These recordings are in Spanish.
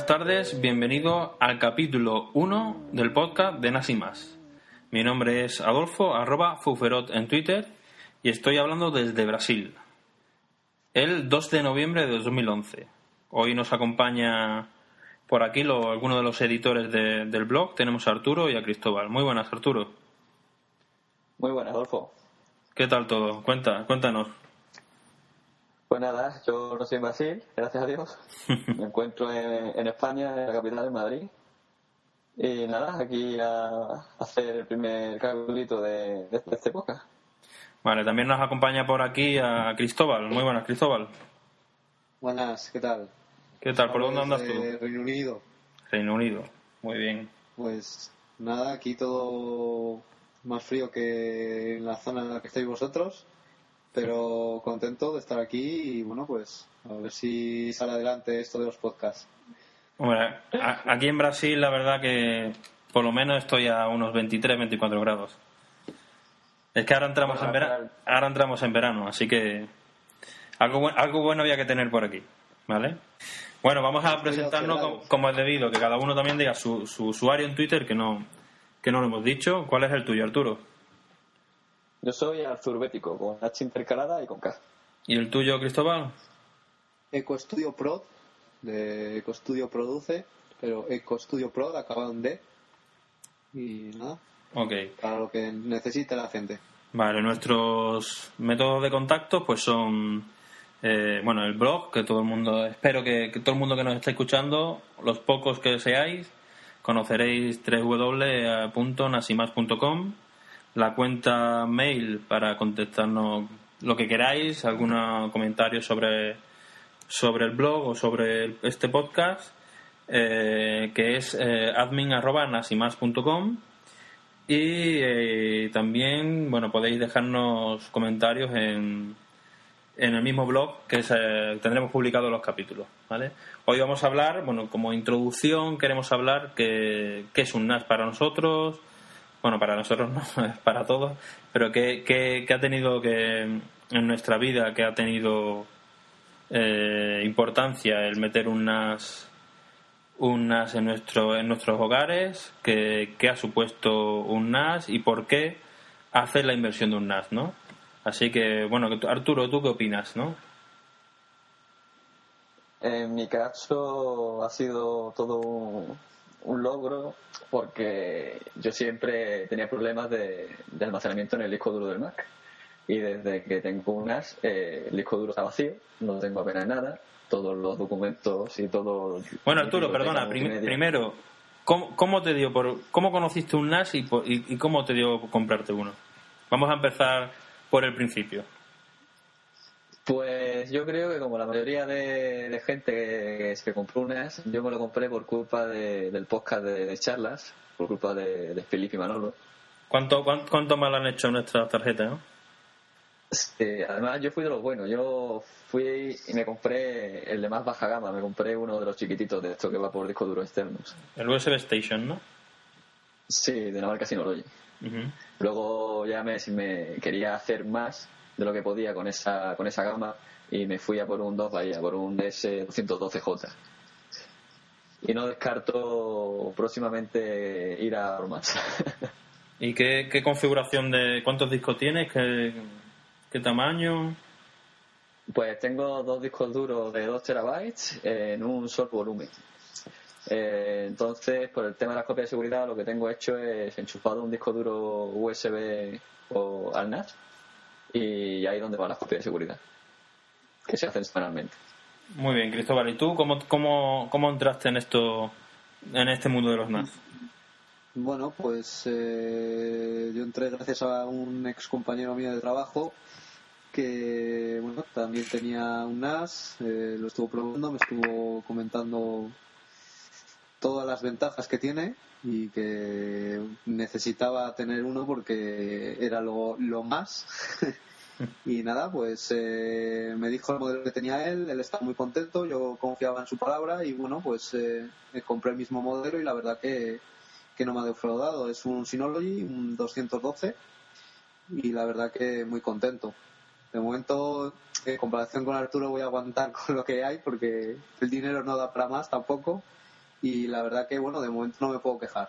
buenas tardes, bienvenido al capítulo 1 del podcast de Nas y Más. Mi nombre es Adolfo, @Fuferot en Twitter, y estoy hablando desde Brasil. El 2 de noviembre de 2011. Hoy nos acompaña por aquí algunos de los editores del blog. Tenemos a Arturo y a Cristóbal. Muy buenas, Arturo. Muy buenas, Adolfo. ¿Qué tal todo? Cuéntanos. Pues nada, yo no soy en Brasil, gracias a Dios. Me encuentro en España, en la capital, en Madrid. Y nada, aquí a hacer el primer capítulo de este podcast. Vale, también nos acompaña por aquí a Cristóbal. Muy buenas, Cristóbal. Buenas, ¿qué tal? ¿Qué tal? ¿Por dónde andas tú? Reino Unido. Reino Unido, muy bien. Pues nada, aquí todo más frío que en la zona en la que estáis vosotros, pero contento de estar aquí y bueno, pues a ver si sale adelante esto de los podcasts. Hombre, aquí en Brasil la verdad que por lo menos estoy a unos 23-24 grados. Es que ahora entramos en verano, así que algo bueno había que tener por aquí, ¿vale? Bueno, vamos a presentarnos como es debido, que cada uno también diga su usuario en Twitter, que no lo hemos dicho. ¿Cuál es el tuyo, Arturo? Yo soy Arturbético, con H intercalada y con K. ¿Y el tuyo, Cristóbal? EcoStudio Pro, de EcoStudio Produce, pero EcoStudio Pro acabado en D. Y nada, Okay. Para lo que necesite la gente. Vale, nuestros métodos de contacto pues son el blog, que todo el mundo, espero que todo el mundo que nos está escuchando, los pocos que seáis, conoceréis www.nasimas.com, la cuenta mail para contestarnos lo que queráis, algún comentario sobre el blog o sobre este podcast, que es admin@nasimas.com. Y también, podéis dejarnos comentarios en el mismo blog que tendremos publicados los capítulos, ¿vale? Hoy vamos a hablar, como introducción, queremos hablar qué es un NAS para nosotros. Bueno, para nosotros no, es para todos, pero qué ha tenido en nuestra vida, que ha tenido importancia el meter un NAS en nuestros hogares, qué ha supuesto un NAS y por qué hacer la inversión de un NAS, ¿no? Así que, Arturo, ¿tú qué opinas, no? En mi caso ha sido todo un logro, porque yo siempre tenía problemas de almacenamiento en el disco duro del Mac. Y desde que tengo un NAS, el disco duro está vacío, no tengo apenas nada. Todos los documentos y todo. Bueno, Arturo, perdona, primero, ¿cómo conociste un NAS y cómo te dio comprarte uno? Vamos a empezar por el principio. Pues yo creo que, como la mayoría de gente que se compró un NAS, yo me lo compré por culpa del podcast de charlas, por culpa de Felipe y Manolo. ¿Cuánto mal han hecho nuestras tarjetas, no? Además, yo fui de los buenos. Yo fui y me compré el de más baja gama. Me compré uno de los chiquititos de esto que va por disco duro externos. El USB Station, ¿no? Sí, de la marca Synology. Uh-huh. Luego ya me quería hacer más de lo que podía con esa gama, y me fui a por un 2 Bahía, por un DS212J. Y no descarto próximamente ir a más. ¿Y qué configuración cuántos discos tienes? ¿Qué tamaño? Pues tengo 2 discos duros de 2 terabytes en un solo volumen. Entonces, por el tema de las copias de seguridad, lo que tengo hecho es enchufado un disco duro USB al NAS, y ahí es donde van las copias de seguridad, que se hacen semanalmente. Muy bien, Cristóbal. ¿Y tú cómo entraste en este mundo de los NAS? Bueno, pues yo entré gracias a un ex compañero mío de trabajo que también tenía un NAS, lo estuvo probando, me estuvo comentando todas las ventajas que tiene y que necesitaba tener uno porque era lo más. Y nada, pues me dijo el modelo que tenía él estaba muy contento, yo confiaba en su palabra y me compré el mismo modelo y la verdad que no me ha defraudado. Es un Synology, un 212, y la verdad que muy contento. De momento, en comparación con Arturo, voy a aguantar con lo que hay porque el dinero no da para más tampoco, y la verdad que, bueno, de momento no me puedo quejar.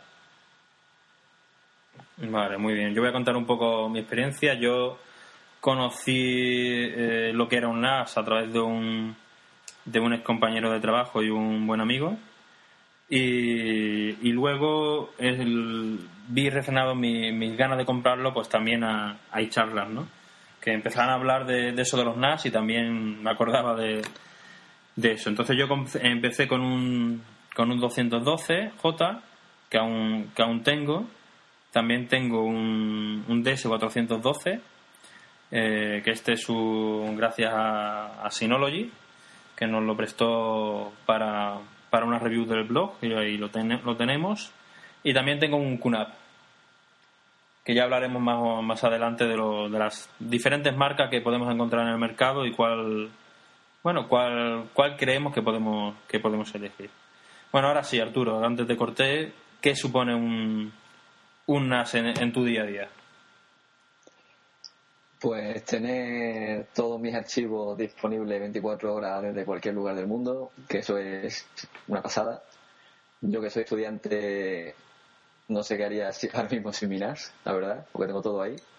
Vale, muy bien. Yo voy a contar un poco mi experiencia. Yo conocí lo que era un NAS a través de un ex compañero de trabajo y un buen amigo. Y luego vi refrenado mis ganas de comprarlo, pues también a charlas, ¿no? Que empezaban a hablar de eso de los NAS y también me acordaba de eso. Entonces yo empecé con un 212J que aún tengo. También tengo un DS412 que este es gracias a Synology, que nos lo prestó para una review del blog y ahí lo tenemos. Y también tengo un QNAP, que ya hablaremos más adelante de las diferentes marcas que podemos encontrar en el mercado y cuál creemos que podemos elegir. Bueno, ahora sí, Arturo, antes te corté, ¿qué supone un NAS en tu día a día? Pues tener todos mis archivos disponibles 24 horas desde cualquier lugar del mundo, que eso es una pasada. Yo que soy estudiante no sé qué haría ahora mismo sin mi NAS, la verdad, porque tengo todo ahí.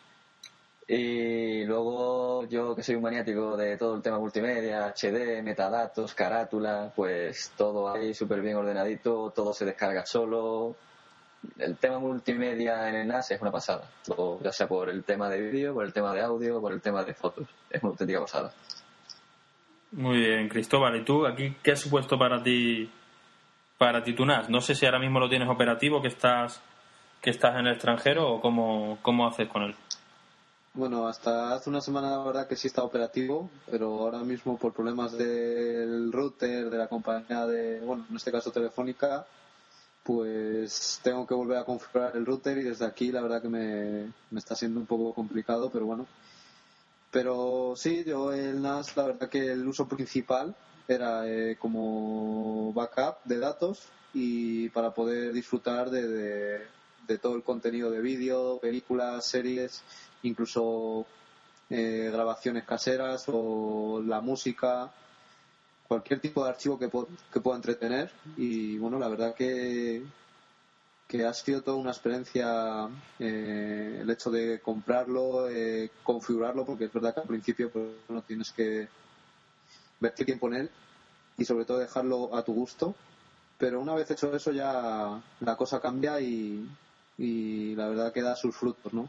Y luego yo que soy un maniático de todo el tema multimedia, HD, metadatos, carátula, pues todo ahí súper bien ordenadito, todo se descarga solo. El tema multimedia en el NAS es una pasada, todo, ya sea por el tema de vídeo, por el tema de audio, por el tema de fotos, es una auténtica pasada. Muy bien, Cristóbal, ¿y tú aquí qué ha supuesto para ti tu NAS? No sé si ahora mismo lo tienes operativo, que estás en el extranjero, o cómo haces con él. Bueno, hasta hace una semana la verdad que sí está operativo, pero ahora mismo por problemas del router, de la compañía en este caso Telefónica, pues tengo que volver a configurar el router y desde aquí la verdad que me está siendo un poco complicado, pero bueno. Pero sí, yo el NAS, la verdad que el uso principal era como backup de datos y para poder disfrutar de todo el contenido de vídeo, películas, series, incluso grabaciones caseras o la música, cualquier tipo de archivo que pueda entretener. Y bueno, la verdad que ha sido toda una experiencia el hecho de comprarlo, configurarlo, porque es verdad que al principio pues, no tienes que ver qué tiempo en él y sobre todo dejarlo a tu gusto, pero una vez hecho eso ya la cosa cambia y la verdad que da sus frutos, ¿no?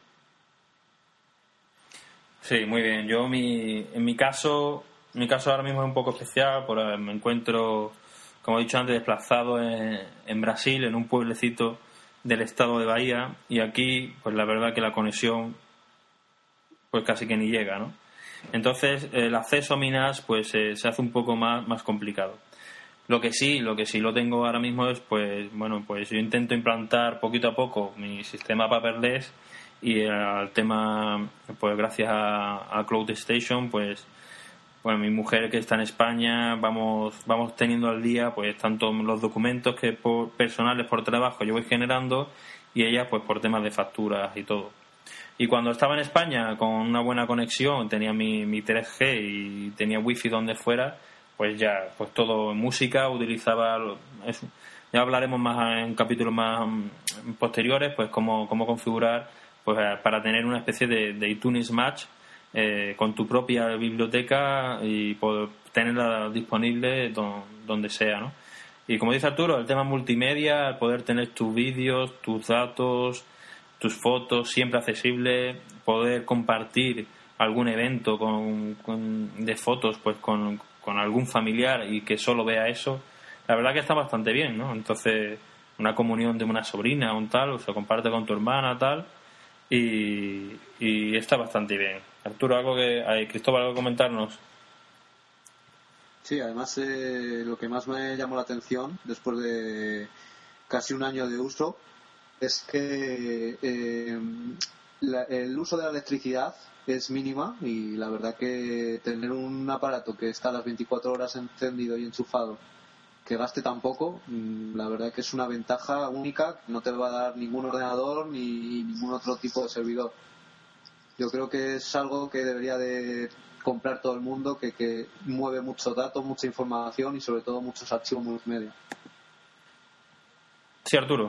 Sí, muy bien. Yo en mi caso ahora mismo es un poco especial, porque me encuentro, como he dicho antes, desplazado en Brasil, en un pueblecito del estado de Bahía, y aquí pues la verdad que la conexión pues casi que ni llega, ¿no? Entonces el acceso a mi NAS pues se hace un poco más complicado. Lo que sí lo tengo ahora mismo es pues yo intento implantar poquito a poco mi sistema paperless, y al tema pues gracias a Cloud Station pues bueno, mi mujer que está en España vamos teniendo al día pues tanto los documentos que personales por trabajo yo voy generando, y ella pues por temas de facturas y todo. Y cuando estaba en España con una buena conexión, tenía mi 3G y tenía wifi donde fuera, pues ya pues todo en música utilizaba eso. Ya hablaremos más en capítulos más posteriores pues cómo configurar pues para tener una especie de iTunes Match con tu propia biblioteca y poder tenerla disponible donde sea, ¿no? Y como dice Arturo, el tema multimedia, el poder tener tus vídeos, tus datos, tus fotos siempre accesible, poder compartir algún evento de fotos pues con algún familiar y que solo vea eso, la verdad que está bastante bien, ¿no? Entonces una comunión de una sobrina o un tal, o se comparte con tu hermana tal, y está bastante bien. Arturo, Cristóbal, algo que comentarnos. Sí, además lo que más me llamó la atención después de casi un año de uso es que el uso de la electricidad es mínima, y la verdad que tener un aparato que está a las 24 horas encendido y enchufado que gaste tan poco, la verdad que es una ventaja única que no te va a dar ningún ordenador ni ningún otro tipo de servidor. Yo creo que es algo que debería de comprar todo el mundo, que mueve muchos datos, mucha información y sobre todo muchos archivos multimedia. Sí, Arturo.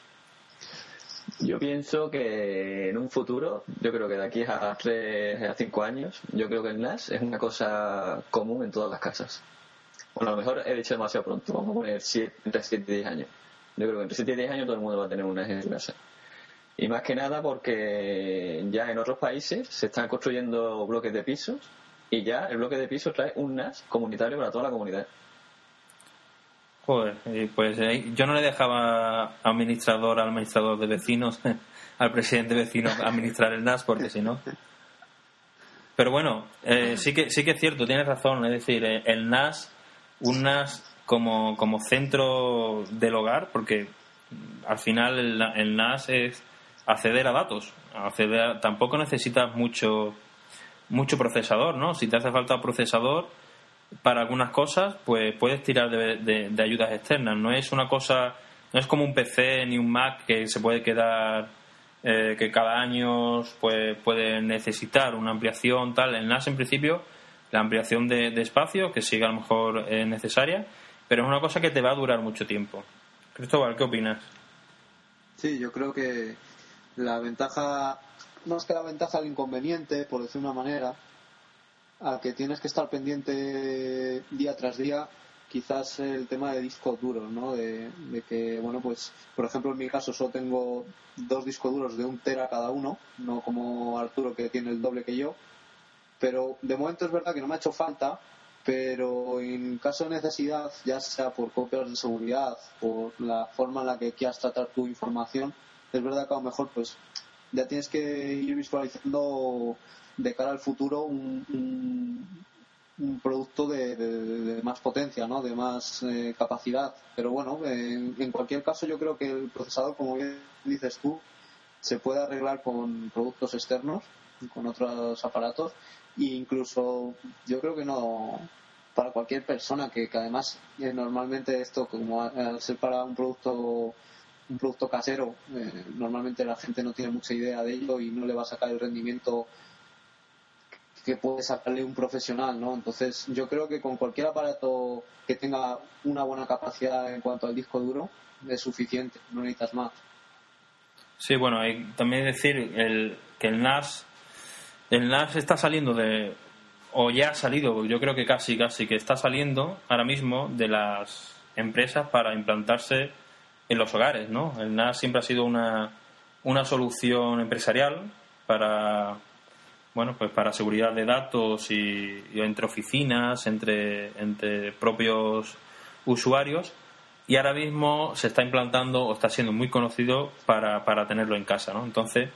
Yo pienso que en un futuro, yo creo que de aquí a 3 a 5 años, yo creo que el NAS es una cosa común en todas las casas. Bueno, a lo mejor he dicho demasiado pronto, vamos a poner entre 7 y 10 años. Yo creo que entre 7 y 10 años todo el mundo va a tener un NAS en su casa. Y más que nada porque ya en otros países se están construyendo bloques de pisos y ya el bloque de pisos trae un NAS comunitario para toda la comunidad. Joder, pues yo no le dejaba al administrador de vecinos, al presidente vecino administrar el NAS, porque si no. Pero bueno, sí que es cierto, tienes razón, es decir, el NAS, un NAS como centro del hogar, porque al final el NAS es acceder a datos, tampoco necesitas mucho procesador, ¿no? Si te hace falta procesador para algunas cosas, pues puedes tirar de ayudas externas. No es una cosa, no es como un PC ni un Mac que se puede quedar, que cada año pues puede necesitar una ampliación tal. El NAS en principio, la ampliación de espacio, que sí que a lo mejor es necesaria, pero es una cosa que te va a durar mucho tiempo. Cristóbal, ¿qué opinas? Sí, yo creo que la ventaja, más que la ventaja, el inconveniente, por decir una manera, a que tienes que estar pendiente día tras día, quizás el tema de discos duros, ¿no? De que, bueno, pues, por ejemplo, en mi caso solo tengo 2 discos duros de 1 tera cada uno, no como Arturo, que tiene el doble que yo, pero de momento es verdad que no me ha hecho falta, pero en caso de necesidad, ya sea por copias de seguridad, por la forma en la que quieras tratar tu información, es verdad que a lo mejor pues ya tienes que ir visualizando de cara al futuro un producto de más potencia, ¿no? De más capacidad. Pero bueno, en cualquier caso yo creo que el procesador, como bien dices tú, se puede arreglar con productos externos, con otros aparatos, e incluso yo creo que no para cualquier persona que además normalmente esto, como al ser para un producto casero, normalmente la gente no tiene mucha idea de ello y no le va a sacar el rendimiento que puede sacarle un profesional, ¿no? Entonces yo creo que con cualquier aparato que tenga una buena capacidad en cuanto al disco duro es suficiente, no necesitas más. Sí, bueno, hay también decir que el NAS está saliendo o ya ha salido, yo creo que casi que está saliendo ahora mismo de las empresas para implantarse en los hogares, ¿no? El NAS siempre ha sido una solución empresarial para, bueno, pues para seguridad de datos y entre oficinas, entre propios usuarios, y ahora mismo se está implantando o está siendo muy conocido para tenerlo en casa, ¿no? Entonces,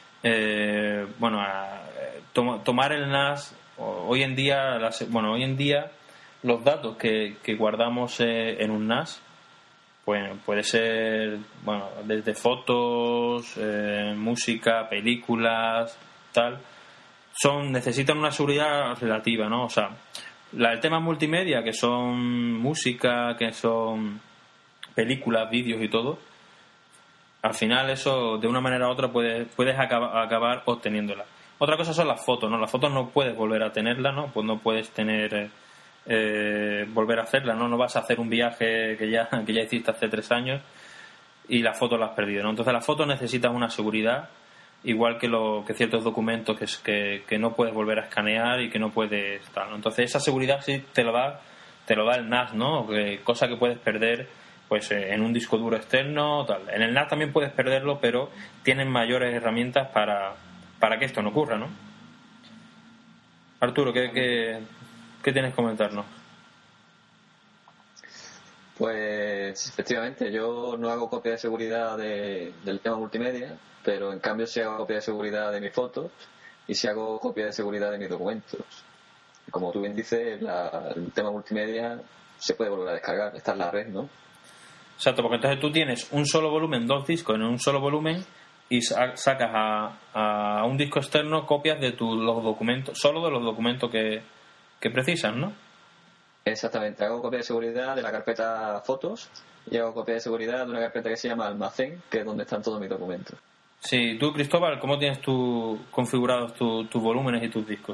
tomar el NAS hoy en día los datos que guardamos en un NAS, pues puede ser, bueno, desde fotos, música, películas, tal, necesitan una seguridad relativa, ¿no? O sea, el tema multimedia, que son música, que son películas, vídeos y todo, al final eso de una manera u otra puedes acabar obteniéndola. Otra cosa son las fotos, ¿no? Las fotos no puedes volver a tenerlas, ¿no? Pues no puedes tener volver a hacerlas, ¿no? No vas a hacer un viaje que ya hiciste hace 3 años y las fotos las has perdido, ¿no? Entonces las fotos necesitan una seguridad, igual que ciertos documentos que no puedes volver a escanear y que no puedes tal, ¿no? Entonces esa seguridad sí te lo da el NAS, ¿no? Cosa que puedes perder pues en un disco duro externo, tal. En el NAS también puedes perderlo, pero tienen mayores herramientas para que esto no ocurra, ¿no? Arturo, ¿qué tienes que comentarnos? Pues efectivamente, yo no hago copia de seguridad del tema multimedia, pero en cambio sí hago copia de seguridad de mis fotos y sí hago copia de seguridad de mis documentos. Como tú bien dices, el tema multimedia se puede volver a descargar, está en la red, ¿no? Exacto, porque entonces tú tienes un solo volumen, 2 discos en un solo volumen, y sacas a un disco externo copias de los documentos, solo de los documentos que precisas, ¿no? Exactamente, hago copia de seguridad de la carpeta fotos y hago copia de seguridad de una carpeta que se llama almacén, que es donde están todos mis documentos. Sí, tú, Cristóbal, ¿cómo tienes configurados tus volúmenes y tus discos?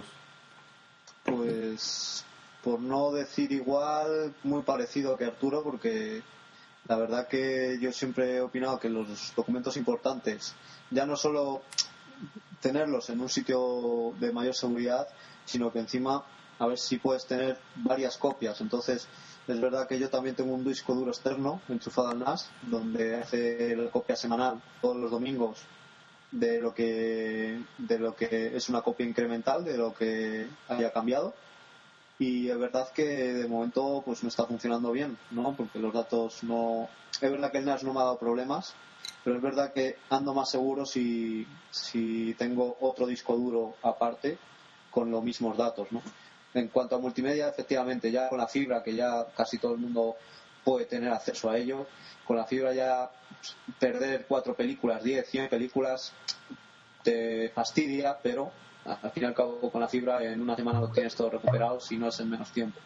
Pues, por no decir igual, muy parecido que Arturo, porque La verdad que yo siempre he opinado que los documentos importantes, ya no solo tenerlos en un sitio de mayor seguridad, sino que encima a ver si puedes tener varias copias. Entonces es verdad que yo también tengo un disco duro externo enchufado al NAS donde hace la copia semanal todos los domingos de lo que es una copia incremental de lo que haya cambiado, y es verdad que de momento pues me está funcionando bien, ¿no? Porque los datos no, es verdad que el NAS no me ha dado problemas, pero es verdad que ando más seguro si tengo otro disco duro aparte con los mismos datos, ¿no? En cuanto a multimedia, efectivamente, ya con la fibra, que ya casi todo el mundo puede tener acceso a ello, con la fibra ya perder 4 películas, 10, 100 películas te fastidia, pero al fin y al cabo con la fibra en una semana lo tienes todo recuperado, si no es en menos tiempo.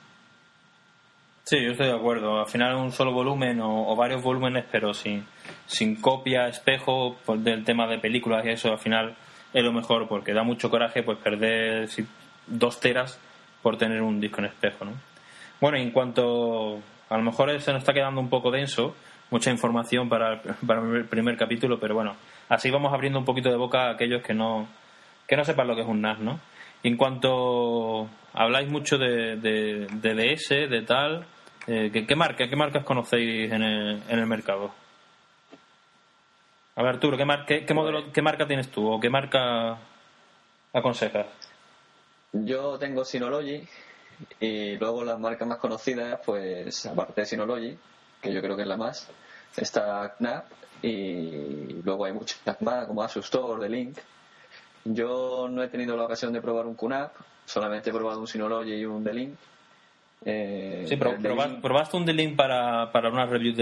Sí, yo estoy de acuerdo. Al final un solo volumen o varios volúmenes, pero sin copia, espejo, pues, del tema de películas y eso, al final es lo mejor, porque da mucho coraje pues perder 2 teras por tener un disco en espejo, ¿no? Bueno, y en cuanto a lo mejor se nos está quedando un poco denso, mucha información para el primer capítulo, pero bueno, así vamos abriendo un poquito de boca a aquellos que no sepan lo que es un NAS, ¿no? Y en cuanto habláis mucho de DS, de tal, ¿qué marcas conocéis en el mercado? A ver, Arturo, ¿qué marca tienes tú o qué marca aconsejas? Yo tengo Synology, y luego las marcas más conocidas, pues aparte de Synology, que yo creo que es la más, está Knapp, y luego hay muchas más como Asus TOR, D-Link. Yo no he tenido la ocasión de probar un QNAP, solamente he probado un Synology y un D-Link. Sí, probaste un D-Link para una review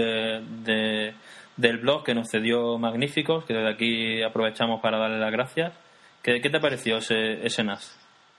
del blog que nos cedió Magníficos, que desde aquí aprovechamos para darle las gracias. ¿Qué te pareció ese NAS?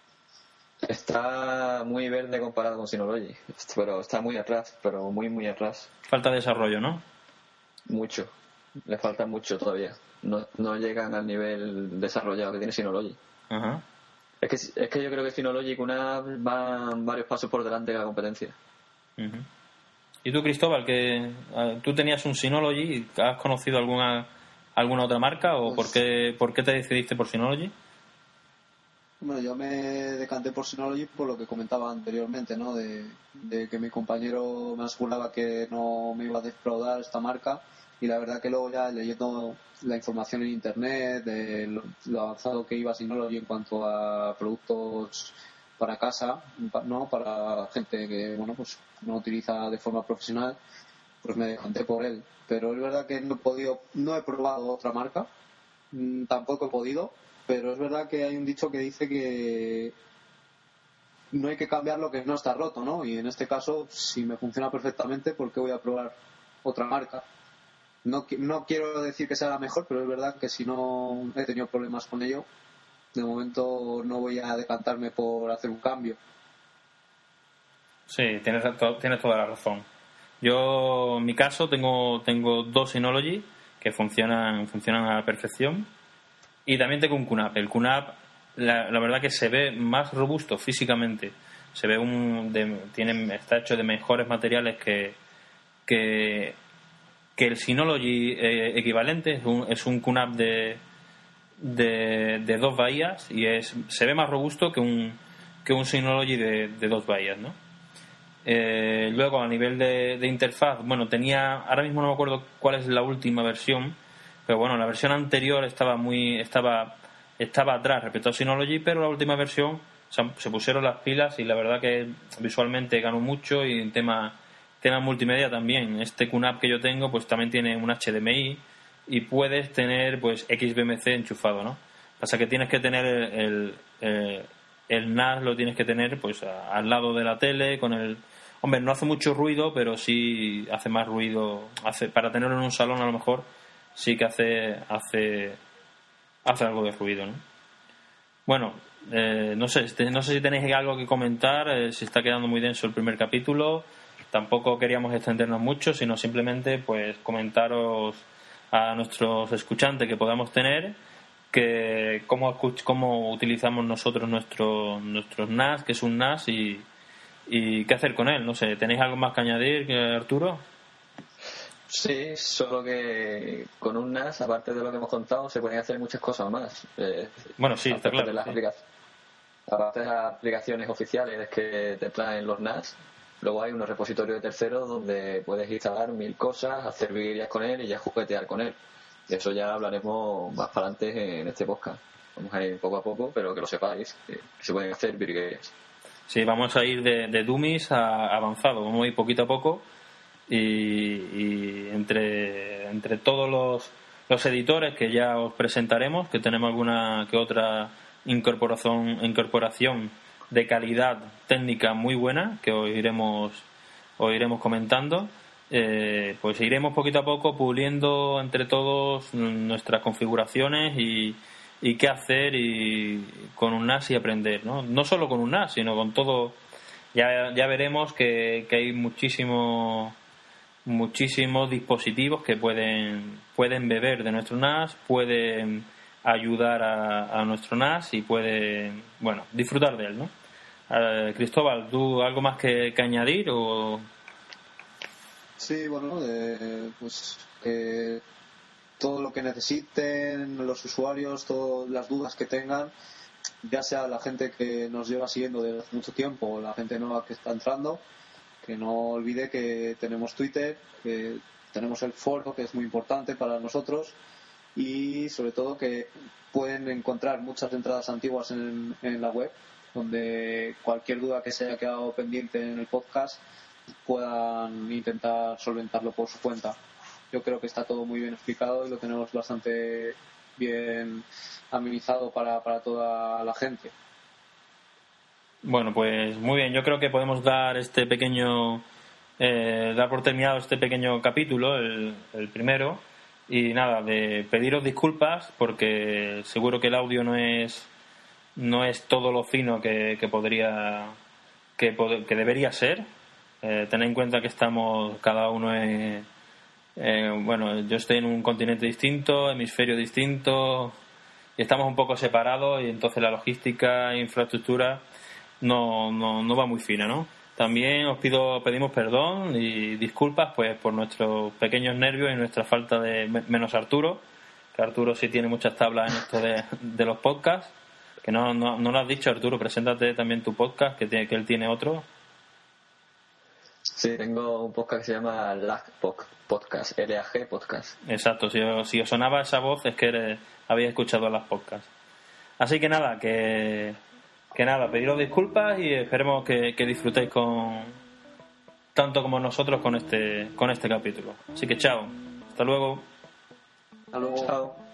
Está muy verde comparado con Synology, pero está muy atrás, pero muy, muy atrás. Falta desarrollo, ¿no? Mucho, le falta mucho todavía. No llegan al nivel desarrollado que tiene Synology. Ajá. Es que yo creo que Synology y QNAP van varios pasos por delante de la competencia. Uh-huh. ¿Y tú, Cristóbal, que tú tenías un Synology? ¿Has conocido alguna otra marca o Pues, por qué te decidiste por Synology? Bueno, yo me decanté por Synology por lo que comentaba anteriormente, ¿no? De que mi compañero me aseguraba que no me iba a defraudar esta marca, y la verdad que luego ya leyendo la información en internet de lo avanzado que iba Synology en cuanto a productos para casa, ¿no? Para gente que, bueno, pues no utiliza de forma profesional, pues me decanté por él. Pero es verdad que no he probado otra marca, tampoco he podido. Pero es verdad que hay un dicho que dice que no hay que cambiar lo que no está roto, ¿no? Y en este caso, si me funciona perfectamente, ¿por qué voy a probar otra marca? No quiero decir que sea la mejor, pero es verdad que si no he tenido problemas con ello, de momento no voy a decantarme por hacer un cambio. Sí, tienes toda la razón. Yo, en mi caso, tengo 2 Synology que funcionan a la perfección. Y también tengo un QNAP. El QNAP, la verdad que se ve más robusto físicamente. Se ve está hecho de mejores materiales que el Synology equivalente. Es un QNAP de 2 bahías y se ve más robusto que un Synology de 2 bahías, ¿no? Luego, a nivel de interfaz, bueno, ahora mismo no me acuerdo cuál es la última versión, pero bueno, la versión anterior estaba atrás respecto a Synology, pero la última versión se pusieron las pilas y la verdad que visualmente ganó mucho, y en tema multimedia también. Este QNAP que yo tengo pues también tiene un HDMI y puedes tener pues XBMC enchufado, ¿no? Pasa que tienes que tener el NAS, lo tienes que tener pues al lado de la tele con el... Hombre, no hace mucho ruido, pero sí hace más ruido. Para tenerlo en un salón a lo mejor sí que hace algo de ruido, ¿no? Bueno, no sé si tenéis algo que comentar, si está quedando muy denso el primer capítulo. Tampoco queríamos extendernos mucho, sino simplemente pues comentaros a nuestros escuchantes que podamos tener que cómo utilizamos nosotros nuestros NAS, que es un NAS, y qué hacer con él. No sé, ¿tenéis algo más que añadir, Arturo? Sí, solo que con un NAS, aparte de lo que hemos contado, se pueden hacer muchas cosas más. Bueno, sí, está claro. Aparte de las aplicaciones oficiales que te traen los NAS, luego hay unos repositorios de terceros donde puedes instalar 1000 cosas, hacer virguerías con él y ya juguetear con él. De eso ya hablaremos más para adelante en este podcast. Vamos a ir poco a poco, pero que lo sepáis, que se pueden hacer virguerías. Sí, vamos a ir de dummies a avanzado, vamos a ir poquito a poco y entre todos los editores que ya os presentaremos, que tenemos alguna que otra incorporación de calidad técnica muy buena que os iremos comentando, pues iremos poquito a poco puliendo entre todos nuestras configuraciones y qué hacer y con un NAS y aprender, no solo con un NAS sino con todo. Ya veremos que hay muchísimos dispositivos que pueden beber de nuestro NAS, pueden ayudar a nuestro NAS y pueden, bueno, disfrutar de él, ¿no? Cristóbal, ¿tú algo más que añadir o...? Sí, bueno, pues todo lo que necesiten los usuarios, todas las dudas que tengan, ya sea la gente que nos lleva siguiendo desde hace mucho tiempo o la gente nueva que está entrando, que no olvide que tenemos Twitter, que tenemos el foro, que es muy importante para nosotros, y sobre todo que pueden encontrar muchas entradas antiguas en la web, donde cualquier duda que se haya quedado pendiente en el podcast puedan intentar solventarlo por su cuenta. Yo creo que está todo muy bien explicado y lo tenemos bastante bien amenizado para toda la gente. Bueno, pues muy bien, yo creo que podemos dar dar por terminado este pequeño capítulo, el primero, y nada, de pediros disculpas porque seguro que el audio no es todo lo fino que debería ser. Tened en cuenta que estamos cada uno yo estoy en un continente distinto, hemisferio distinto, y estamos un poco separados, y entonces la logística e infraestructura no va muy fina, ¿no? También pedimos perdón y disculpas pues por nuestros pequeños nervios y nuestra falta de menos Arturo, que Arturo sí tiene muchas tablas en esto de los podcasts, que no lo has dicho, Arturo. Preséntate también tu podcast, que él tiene otro. Sí, tengo un podcast que se llama LAG Podcast, LAG Podcast. Exacto, si os sonaba esa voz es que habéis escuchado las podcasts. Así que nada, pediros disculpas y esperemos que disfrutéis tanto como nosotros con este capítulo. Así que chao, hasta luego. Hasta luego. Chao.